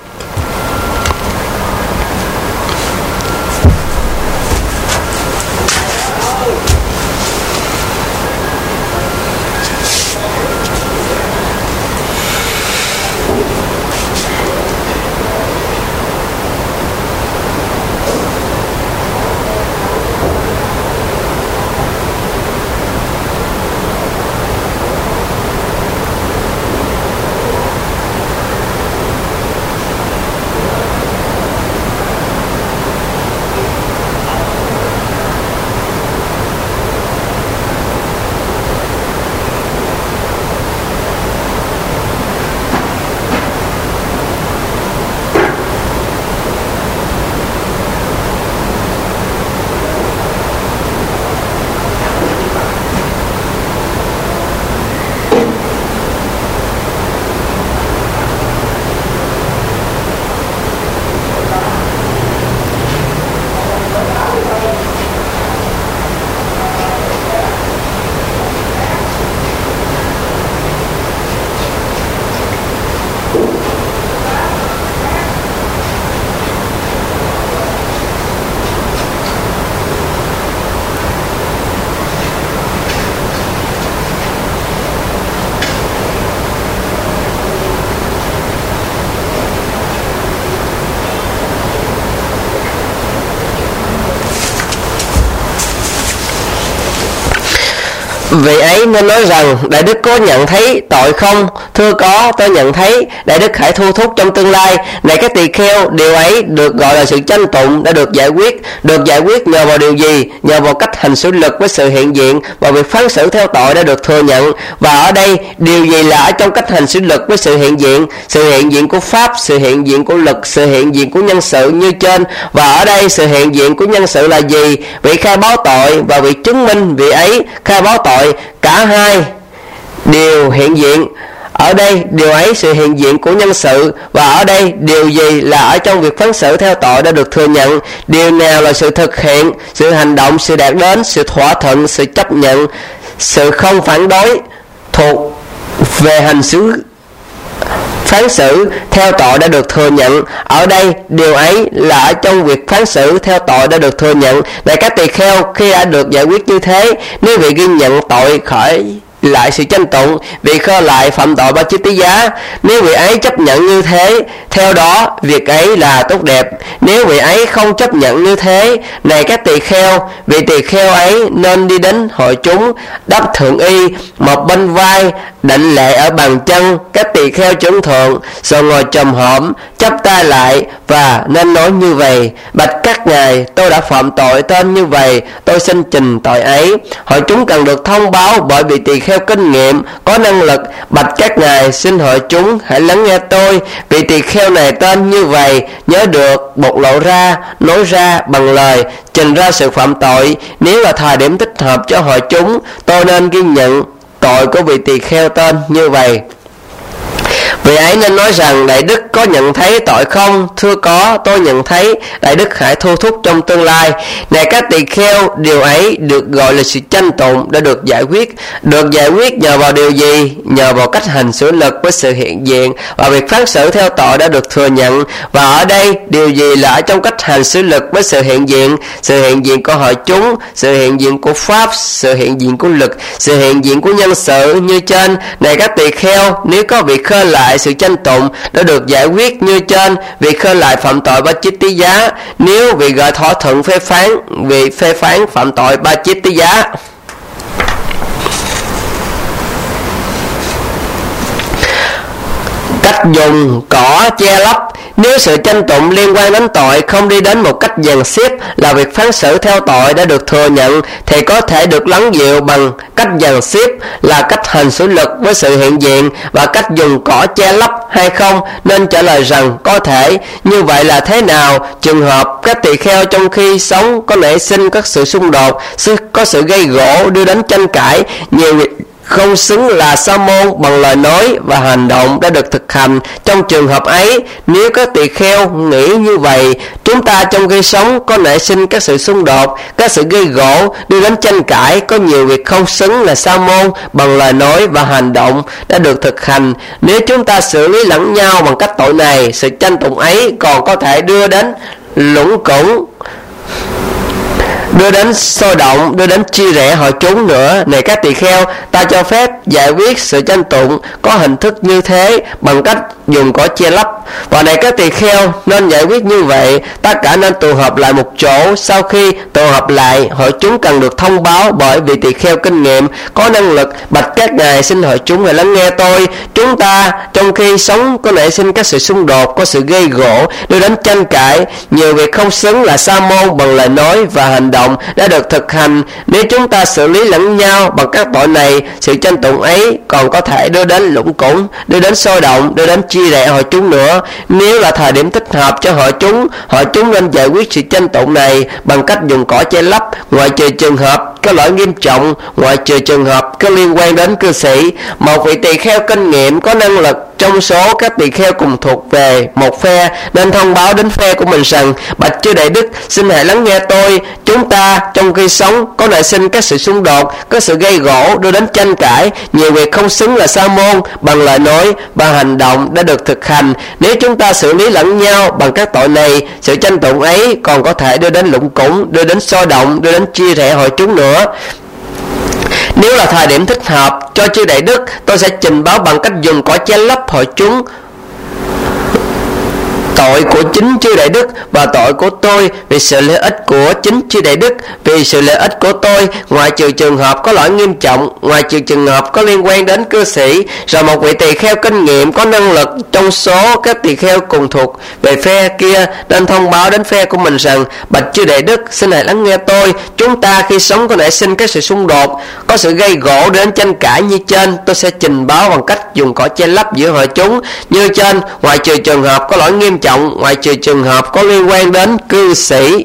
Vị ấy nên nói rằng: đại đức có nhận thấy tội không? Thưa có, tôi nhận thấy. Đại đức hãy thu thúc trong tương lai. Này các tỳ kheo, điều ấy được gọi là sự tranh tụng đã được giải quyết. Được giải quyết nhờ vào điều gì? Nhờ vào cách hành xử lực với sự hiện diện, và việc phán xử theo tội đã được thừa nhận. Và ở đây điều gì là ở trong cách hành xử lực với sự hiện diện? Sự hiện diện của pháp, sự hiện diện của lực, sự hiện diện của nhân sự như trên. Và ở đây sự hiện diện của nhân sự là gì? Vị khai báo tội và vị chứng minh vị ấy khai báo tội, cả hai đều hiện diện. Ở đây điều ấy sự hiện diện của nhân sự, và ở đây điều gì là ở trong việc phán xử theo tội đã được thừa nhận. Điều nào là sự thực hiện, sự hành động, sự đạt đến, sự thỏa thuận, sự chấp nhận, sự không phản đối. Thuộc về hành xử phán xử theo tội đã được thừa nhận. Ở đây điều ấy là ở trong việc phán xử theo tội đã được thừa nhận. Này các tỳ kheo, khi đã được giải quyết như thế, nếu vị ghi nhận tội khởi lại sự tranh tụng, vị khơi lại phạm tội ba chiết tí giá. Nếu vị ấy chấp nhận như thế, theo đó việc ấy là tốt đẹp. Nếu vị ấy không chấp nhận như thế, này các tỳ kheo, vị tỳ kheo ấy nên đi đến hội chúng, đắp thượng y một bên vai, đảnh lễ ở bàn chân các tỳ kheo trưởng thượng, rồi ngồi chồm hổm chắp tay lại và nên nói như vậy: bạch các ngài, tôi đã phạm tội tên như vậy, tôi xin trình tội ấy. Hội chúng cần được thông báo bởi vị tỳ kheo kinh nghiệm có năng lực: bạch các ngài, xin hội chúng hãy lắng nghe tôi, vị tỳ kheo này tên như vậy, nhớ được bộc lộ ra, nói ra bằng lời, trình ra sự phạm tội. Nếu là thời điểm thích hợp cho hội chúng, tôi nên ghi nhận tội của vị tỳ kheo tên như vậy. Vì ấy nên nói rằng đại đức có nhận thấy tội không? Thưa có, tôi nhận thấy. Đại đức hãy thu thúc trong tương lai. Này các tỳ kheo, điều ấy được gọi là sự tranh tụng đã được giải quyết. Được giải quyết nhờ vào điều gì? Nhờ vào cách hành xử lực với sự hiện diện, và việc phán xử theo tội đã được thừa nhận. Và ở đây điều gì là ở trong cách hành xử lực với sự hiện diện? Sự hiện diện của hội chúng, sự hiện diện của pháp, sự hiện diện của lực, sự hiện diện của nhân sự như trên. Này các tỳ kheo, nếu có việc khơi lại sự tranh tụng đã được giải quyết như trên, việc khơi lại phạm tội ba chiết tí giá. Nếu vì gọi thỏa thuận phê phán, vì phê phán phạm tội ba chiết tí giá. Cách dùng cỏ che lấp. Nếu sự tranh tụng liên quan đến tội không đi đến một cách dàn xếp là việc phán xử theo tội đã được thừa nhận, thì có thể được lắng dịu bằng cách dàn xếp là cách hành xử lực với sự hiện diện, và cách dùng cỏ che lấp hay không? Nên trả lời rằng có thể. Như vậy là thế nào? Trường hợp các tỳ kheo trong khi sống có nảy sinh các sự xung đột, có sự gây gổ đưa đến tranh cãi, nhiều không xứng là sa môn bằng lời nói và hành động đã được thực hành. Trong trường hợp ấy, nếu các tỳ kheo nghĩ như vậy, chúng ta trong khi sống có nảy sinh các sự xung đột, các sự gây gổ đưa đến tranh cãi, có nhiều việc không xứng là sa môn bằng lời nói và hành động đã được thực hành. Nếu chúng ta xử lý lẫn nhau bằng cách tội này, sự tranh tụng ấy còn có thể đưa đến lũng củng, đưa đến sôi động, đưa đến chia rẽ hội chúng nữa. Này các tỳ kheo, ta cho phép giải quyết sự tranh tụng có hình thức như thế bằng cách dùng cỏ che lấp. Và này các tỳ kheo, nên giải quyết như vậy, tất cả nên tụ họp lại một chỗ. Sau khi tụ họp lại, hội chúng cần được thông báo bởi vị tỳ kheo kinh nghiệm có năng lực. Bạch các ngài, xin hội chúng hãy lắng nghe tôi. Chúng ta trong khi sống có nảy sinh các sự xung đột, có sự gây gổ đưa đến tranh cãi, nhiều việc không xứng là sa môn bằng lời nói và hành động đã được thực hành. Nếu chúng ta xử lý lẫn nhau bằng các tội này, sự tranh tụng ấy còn có thể đưa đến lũng củng, đưa đến sôi động, đưa đến chia rẽ hội chúng nữa. Nếu là thời điểm thích hợp cho hội chúng nên giải quyết sự tranh tụng này bằng cách dùng cỏ che lấp, ngoại trừ trường hợp có lỗi nghiêm trọng, ngoại trừ trường hợp có liên quan đến cư sĩ. Một vị tỳ kheo kinh nghiệm có năng lực trong số các tỳ kheo cùng thuộc về một phe nên thông báo đến phe của mình rằng: bạch chư đại đức, xin hãy lắng nghe tôi. Chúng ta trong khi sống có nảy sinh các sự xung đột, có sự gây gổ đưa đến tranh cãi, nhiều việc không xứng là sa môn bằng lời nói và hành động đã được thực hành. Nếu chúng ta xử lý lẫn nhau bằng các tội này, sự tranh tụng ấy còn có thể đưa đến lũng củng, đưa đến sôi động, đưa đến chia rẽ hội chúng nữa. Nếu là thời điểm thích hợp cho chư đại đức, tôi sẽ trình báo bằng cách dùng cỏ che lấp hội chúng tội của chính chư đại đức và tội của tôi vì sự lợi ích của chính chư đại đức. Vì sự lợi ích của tôi, ngoại trừ trường hợp có lỗi nghiêm trọng, ngoại trừ trường hợp có liên quan đến cư sĩ, rồi một vị tỳ kheo kinh nghiệm có năng lực trong số các tỳ kheo cùng thuộc về phe kia nên thông báo đến phe của mình rằng: bạch chư đại đức, xin hãy lắng nghe tôi. Chúng ta khi sống có nảy sinh các sự xung đột, có sự gây gổ đến tranh cãi như trên. Tôi sẽ trình báo bằng cách dùng cỏ che lấp giữa hội chúng như trên, ngoại trừ trường hợp có lỗi nghiêm trọng, ngoại trừ trường hợp có liên quan đến cư sĩ.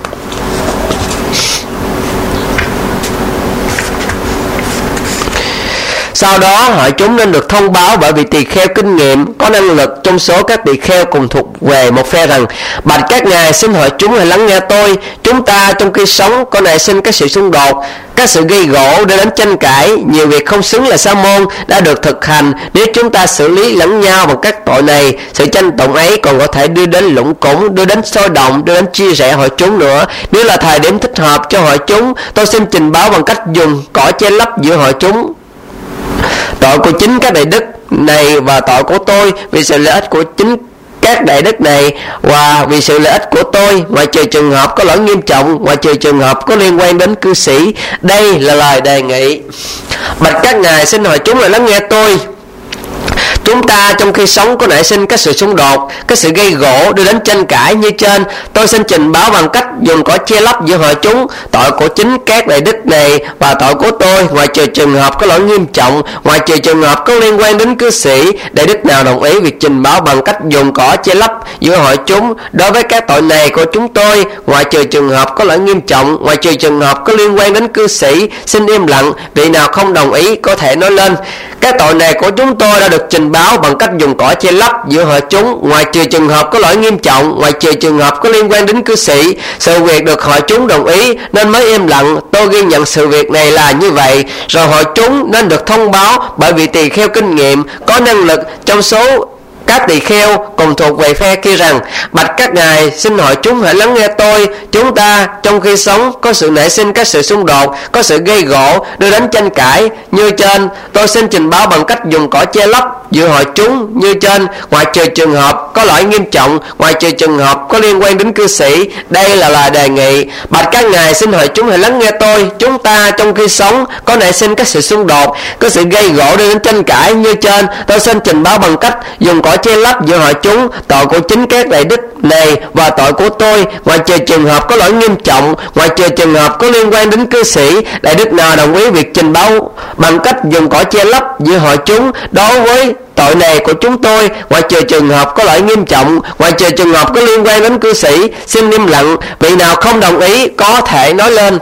Sau đó hội chúng nên được thông báo bởi vị tỳ kheo kinh nghiệm có năng lực trong số các tỳ kheo cùng thuộc về một phe rằng: bạch các ngài, xin hội chúng hãy lắng nghe tôi. Chúng ta trong khi sống có nảy sinh các sự xung đột, các sự gây gổ đưa đến tranh cãi, nhiều việc không xứng là sa môn đã được thực hành. Nếu chúng ta xử lý lẫn nhau bằng các tội này, sự tranh tụng ấy còn có thể đưa đến lũng củng, đưa đến sôi động, đưa đến chia rẽ hội chúng nữa. Nếu là thời điểm thích hợp cho hội chúng, tôi xin trình báo bằng cách dùng cỏ che lấp giữa hội chúng tội của chính các đại đức này và tội của tôi vì sự lợi ích của chính các đại đức này và vì sự lợi ích của tôi, ngoại trừ trường hợp có lỗi nghiêm trọng, ngoại trừ trường hợp có liên quan đến cư sĩ. Đây là lời đề nghị. Bạch các ngài, xin hội chúng lại lắng nghe tôi. Chúng ta trong khi sống có nảy sinh các sự xung đột, các sự gây gổ đưa đến tranh cãi như trên. Tôi xin trình báo bằng cách dùng cỏ che lấp giữa hội chúng tội của chính các đại đức này và tội của tôi, ngoại trừ trường hợp có lỗi nghiêm trọng, ngoại trừ trường hợp có liên quan đến cư sĩ. Đại đức nào đồng ý việc trình báo bằng cách dùng cỏ che lấp giữa hội chúng đối với các tội này của chúng tôi, ngoại trừ trường hợp có lỗi nghiêm trọng, ngoại trừ trường hợp có liên quan đến cư sĩ, xin im lặng. Vị nào không đồng ý có thể nói lên. Các tội này của chúng tôi đã được trình báo báo bằng cách dùng cỏ che lấp giữa họ chúng, ngoại trừ trường hợp có lỗi nghiêm trọng, ngoại trừ trường hợp có liên quan đến cư sĩ. Sự việc được họ chúng đồng ý nên mới im lặng. Tôi ghi nhận sự việc này là như vậy. Rồi họ chúng nên được thông báo, bởi vì tỳ kheo kinh nghiệm có năng lực trong số các tỳ kheo cùng thuộc về phe kia rằng: bạch các ngài, xin hỏi chúng hãy lắng nghe tôi. Chúng ta trong khi sống có sự nảy sinh các sự xung đột, có sự gây gổ, đưa đến tranh cãi như trên. Tôi xin trình báo bằng cách dùng cỏ che lấp giữa hội chúng như trên, ngoại trừ trường hợp có lỗi nghiêm trọng, ngoại trừ trường hợp có liên quan đến cư sĩ. Đây là lời đề nghị. Bạch các ngài, xin hỏi chúng hãy lắng nghe tôi. Chúng ta trong khi sống có nảy sinh các sự xung đột, có sự gây gổ, đưa đến tranh cãi như trên. Tôi xin trình báo bằng cách dùng cỏ che lấp giữa hội chúng tội của chính các đại đức này và tội của tôi, ngoại trừ trường hợp có lỗi nghiêm trọng, ngoại trừ trường hợp có liên quan đến cư sĩ. Đại đức nào đồng ý việc trình báo bằng cách dùng cỏ che lấp giữa hội chúng đối với tội này của chúng tôi, ngoại trừ trường hợp có lỗi nghiêm trọng, ngoại trừ trường hợp có liên quan đến cư sĩ, xin im lặng. Vị nào không đồng ý có thể nói lên.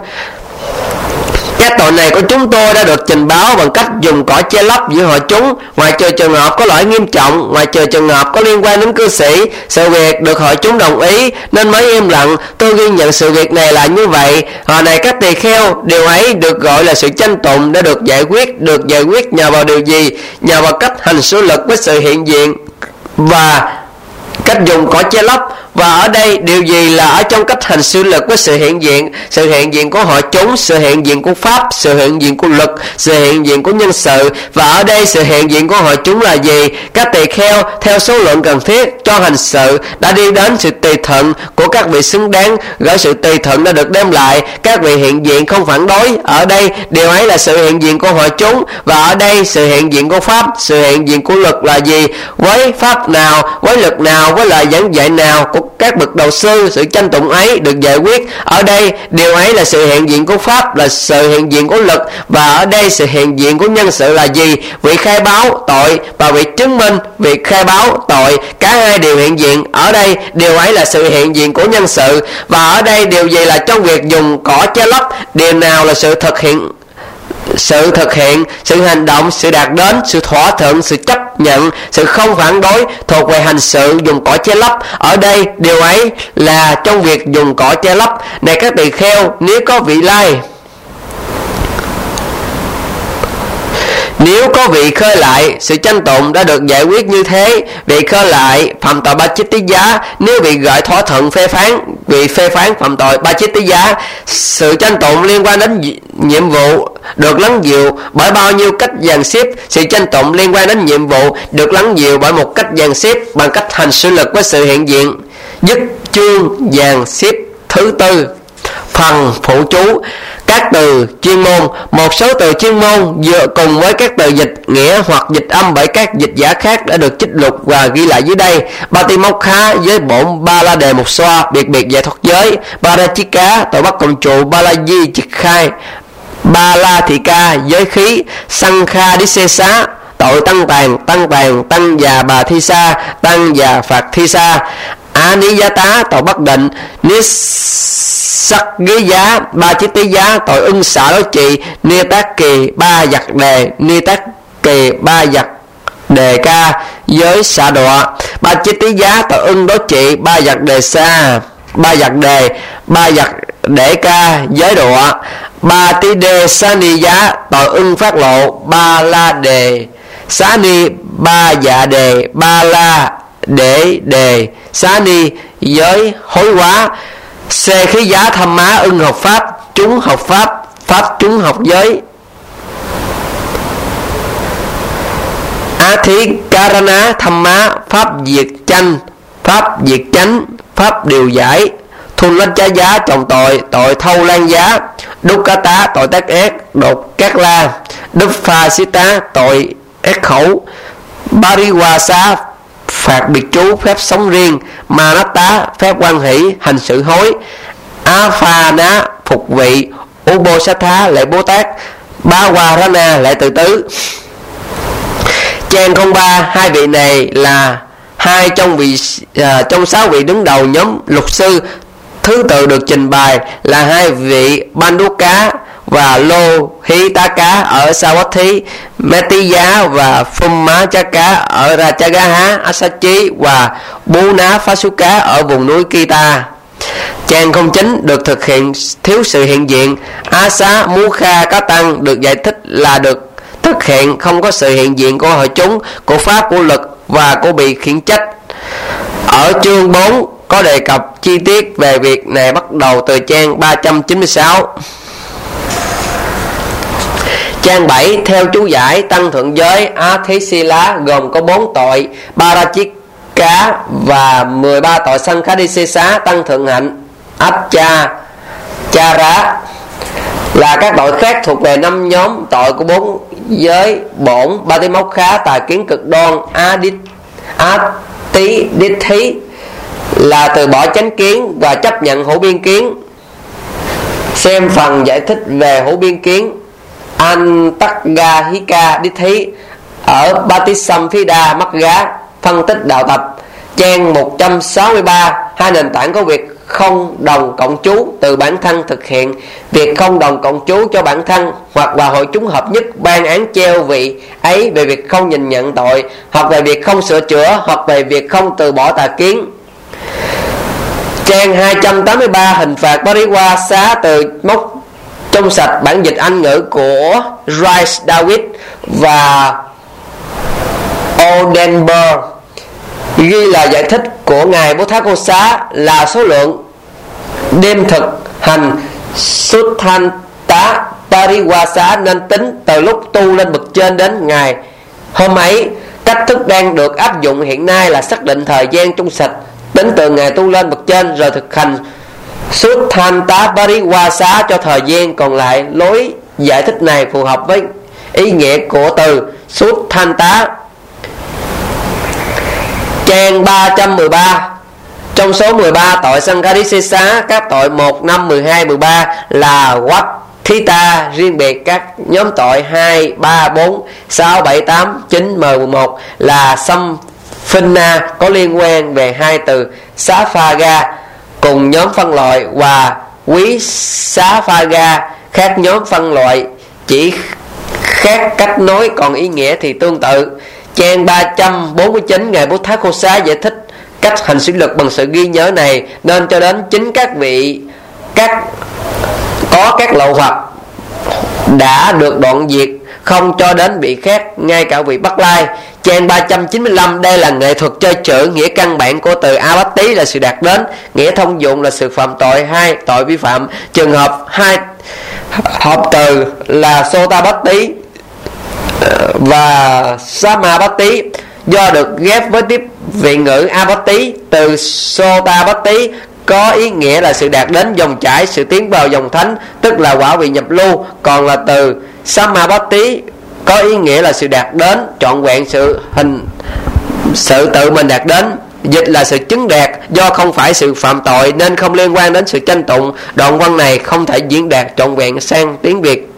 Các tội này của chúng tôi đã được trình báo bằng cách dùng cỏ che lấp giữa hội chúng, ngoại trừ trường hợp có lỗi nghiêm trọng, ngoại trừ trường hợp có liên quan đến cư sĩ. Sự việc được hội chúng đồng ý nên mới im lặng. Tôi ghi nhận sự việc này là như vậy. Hồi này các tỳ kheo, điều ấy được gọi là sự tranh tụng đã được giải quyết nhờ vào điều gì? Nhờ vào cách hành xử lực với sự hiện diện và cách dùng cỏ che lấp. Và ở đây điều gì là ở trong cách hành xử lực với sự hiện diện? Sự hiện diện của hội chúng, sự hiện diện của pháp, sự hiện diện của lực, sự hiện diện của nhân sự. Và ở đây sự hiện diện của hội chúng là gì? Các tỳ kheo theo số lượng cần thiết cho hành sự đã đi đến sự tùy thuận của các vị xứng đáng, gửi sự tùy thuận đã được đem lại. Các vị hiện diện không phản đối. Ở đây điều ấy là sự hiện diện của hội chúng. Và ở đây sự hiện diện của pháp, sự hiện diện của lực là gì? Với pháp nào, với lực nào, với lời giảng dạy nào của các bậc đầu sư, sự tranh tụng ấy được giải quyết. Ở đây điều ấy là sự hiện diện của pháp, là sự hiện diện của lực. Và ở đây sự hiện diện của nhân sự là gì? Vị khai báo tội và vị chứng minh việc khai báo tội, cả hai đều hiện diện. Ở đây điều ấy là sự hiện diện của nhân sự. Và ở đây điều gì là trong việc dùng cỏ che lấp? Điều nào là sự thực hiện, sự hành động, sự đạt đến, sự thỏa thuận, sự chấp nhận, sự không phản đối thuộc về hành sự dùng cỏ che lấp. Ở đây điều ấy là trong việc dùng cỏ che lấp. Này các tỳ kheo, nếu có vị khơi lại, sự tranh tụng đã được giải quyết như thế. Vị khơi lại phạm tội ba chiết tí giá. Nếu bị gợi thỏa thuận vị phê phán phạm tội ba chiết tí giá. Sự tranh tụng liên quan đến nhiệm vụ được lắng dịu bởi bao nhiêu cách dàn xếp. Sự tranh tụng liên quan đến nhiệm vụ được lắng dịu bởi một cách dàn xếp bằng cách hành xử lực với sự hiện diện. Dứt chương dàn xếp thứ tư. Phần phụ chú. Các từ chuyên môn. Một số từ chuyên môn dựa cùng với các từ dịch nghĩa hoặc dịch âm bởi các dịch giả khác đã được trích lục và ghi lại dưới đây. Batimokha với bổn ba la đề một xoa, biệt biệt giải thoát giới. Barachika tội bắt cộng trụ, ba la di triệt khai, ba la thị ca giới khí. Sankha đi xê xá tội tăng già bà thi sa, tăng già phạt thi sa. Aniyata tội bất định. Sắc ghế giá ba chiết tí giá tội ưng xả đối trị. Nia tác kỳ ba giặc đề, nia tác kỳ ba giặc đề ca giới xả đọa. Ba chiết tí giá tội ưng đối trị, ba giặc đề xa, ba giặc đề, ba giặc để ca giới đọa. Ba tí đê xá ni giá tội ưng phát lộ, ba la đề xá ni, ba dạ đề, ba la để đề xá ni giới hối hóa. Xê khí giá thâm má ưng học pháp, chúng học pháp, pháp chúng học giới. Á thí karana thâm má pháp diệt chanh, pháp diệt chánh, pháp điều giải. Thun lách giá giá trọng tội, tội thâu lan giá. Đúc cá tá tội tác ác, đột cát la. Đúc pha xí tá tội ác khẩu. Bariwa xá phạt biệt chú, phép sống riêng. Manata phép quan hỷ, hành sự hối. Aphana phục vị. Ubosatha lễ Bồ Tát. Bawarana lễ tự tứ. Trang 03. Hai vị này là hai trong 6 vị đứng đầu nhóm lục sư. Thứ tự được trình bày là hai vị Banduka và Lô Hí Tá Cá ở Sawathi, Metiya và Phum Má Chá Cá ở Rajagaha, Asachi và Bú Ná Phá Sú Cá ở vùng núi Kita. Trang 09 được thực hiện thiếu sự hiện diện. Asa Mukha Cá Tăng được giải thích là được thực hiện không có sự hiện diện của hội chúng, của pháp, của lực và của bị khiển trách. Ở chương 4 có đề cập chi tiết về việc này bắt đầu từ trang 396. Trang 7 theo chú giải tăng thượng giới Athisila gồm có 4 tội Parachika và 13 tội Sankhadisesa tăng thượng hạnh Acha Chara là các tội khác thuộc về 5 nhóm tội của 4 giới bổn Patimokha tà kiến cực đoan Ati-Dithi là từ bỏ chánh kiến và chấp nhận hữu biên kiến. Xem phần giải thích về hữu biên kiến Antagahika Dithi ở Patisamphida Magga phân tích đạo tập trang 163. Hai nền tảng có việc không đồng cộng chú từ bản thân thực hiện, việc không đồng cộng chú cho bản thân hoặc là hội chúng hợp nhất ban án treo vị ấy về việc không nhìn nhận tội, hoặc về việc không sửa chữa, hoặc về việc không từ bỏ tà kiến. Trang 283 hình phạt Pariwa xá từ mốc trong sạch bản dịch Anh ngữ của Rice David và Oldenburg ghi là giải thích của ngài Bố Thát Cô Xá là số lượng đêm thực hành Suttanta Pariwasa nên tính từ lúc tu lên bậc trên đến ngày hôm ấy. Cách thức đang được áp dụng hiện nay là xác định thời gian trong sạch tính từ ngày tu lên bậc trên rồi thực hành Suttanta Pariwasa cho thời gian còn lại. Lối giải thích này phù hợp với ý nghĩa của từ Suttanta. Trang 313 trong số 13 tội Sankhadisesa, các tội 1, 5, 12, 13 là Wathita riêng biệt. Các nhóm tội 2, 3, 4, 6, 7, 8, 9, 10, 11 là Samphina có liên quan về hai từ Saphaga cùng nhóm phân loại và Quý Saphaga khác nhóm phân loại, chỉ khác cách nói còn ý nghĩa thì tương tự. Trang 349 ngài Bố Thát Cô Xá giải thích cách hành xử lực bằng sự ghi nhớ này nên cho đến chính các vị có các lậu hoặc đã được đoạn diệt, không cho đến vị khác, ngay cả vị Bắc Lai. Trang 395 đây là nghệ thuật chơi chữ. Nghĩa căn bản của từ Abatti là sự đạt đến, nghĩa thông dụng là sự phạm tội hay tội vi phạm. Trường hợp hai hợp từ là Sotabatti và Samabatti do được ghép với tiếp vị ngữ Abatti. Từ Sotabatti có ý nghĩa là sự đạt đến dòng chảy, sự tiến vào dòng thánh, tức là quả vị nhập lưu. Còn là từ Samabatti có ý nghĩa là sự đạt đến trọn vẹn, sự tự mình đạt đến. Dịch là sự chứng đạt, do không phải sự phạm tội nên không liên quan đến sự tranh tụng. Đoạn văn này không thể diễn đạt trọn vẹn sang tiếng Việt.